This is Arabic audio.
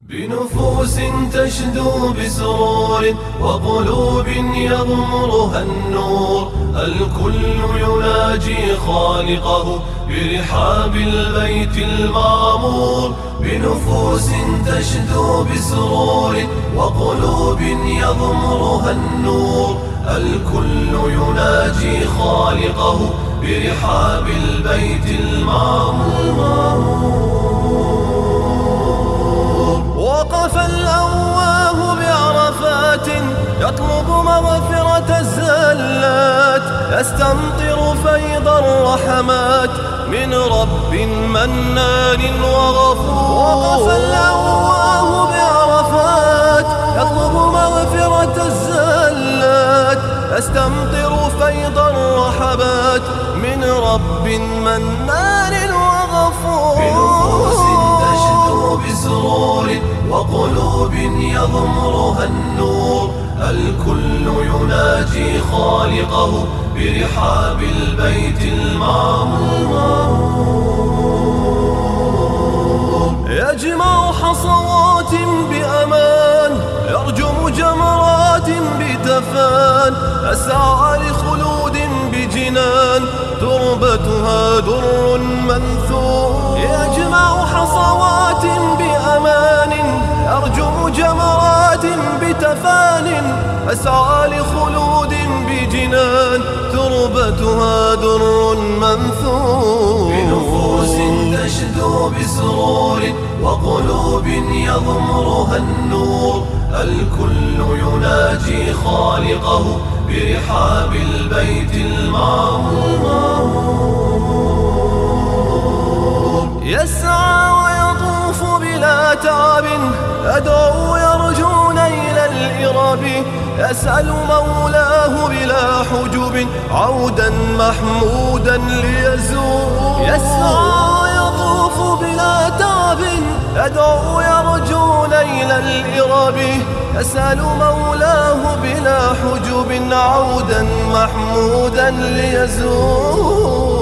بنفوس تشدو بسرور وقلوب يغمرها النور، الكل يناجي خالقه برحاب البيت المعمور. بنفوس تشدو بسرور وقلوب يغمرها النور، الكل يناجي خالقه برحاب البيت المعمور. وقف الأواه بعرفات يطلب مغفرة الزلات، يستمطر فيض الرحمات من رب منان وغفور. وقف الأواه بعرفات يطلب مغفرة الزلات، يستمطر فيض الرحمات من رب منان وغفور. بنفوس تشدو بسرور وقلوب يغمرها النور، الكل يناجي خالقه برحاب البيت المعمور. يجمع حصوات بأمان، يرجم جمرات بتفان، يسعى لخلود بجنان تربتها در منثور. يجمع حصوات بأمان، يرجم جمرات بتفان، يسعى لخلود بجنان تربتها در منثور. بنفوس تشدو بسرور وقلوب يغمرها النور، الكل يناجي خالقه برحاب البيت المعمور. يسعى ويطوف بلا تعب، يدعو يرجو نيل الإرب، يسأل مولاه بلا حجب عودا محمودا ليزور. يسعى ويطوف بلا تعب، يدعو يرجو نيل الإرب، يسأل مولاه بلا حجب عودا محمودا ليزور.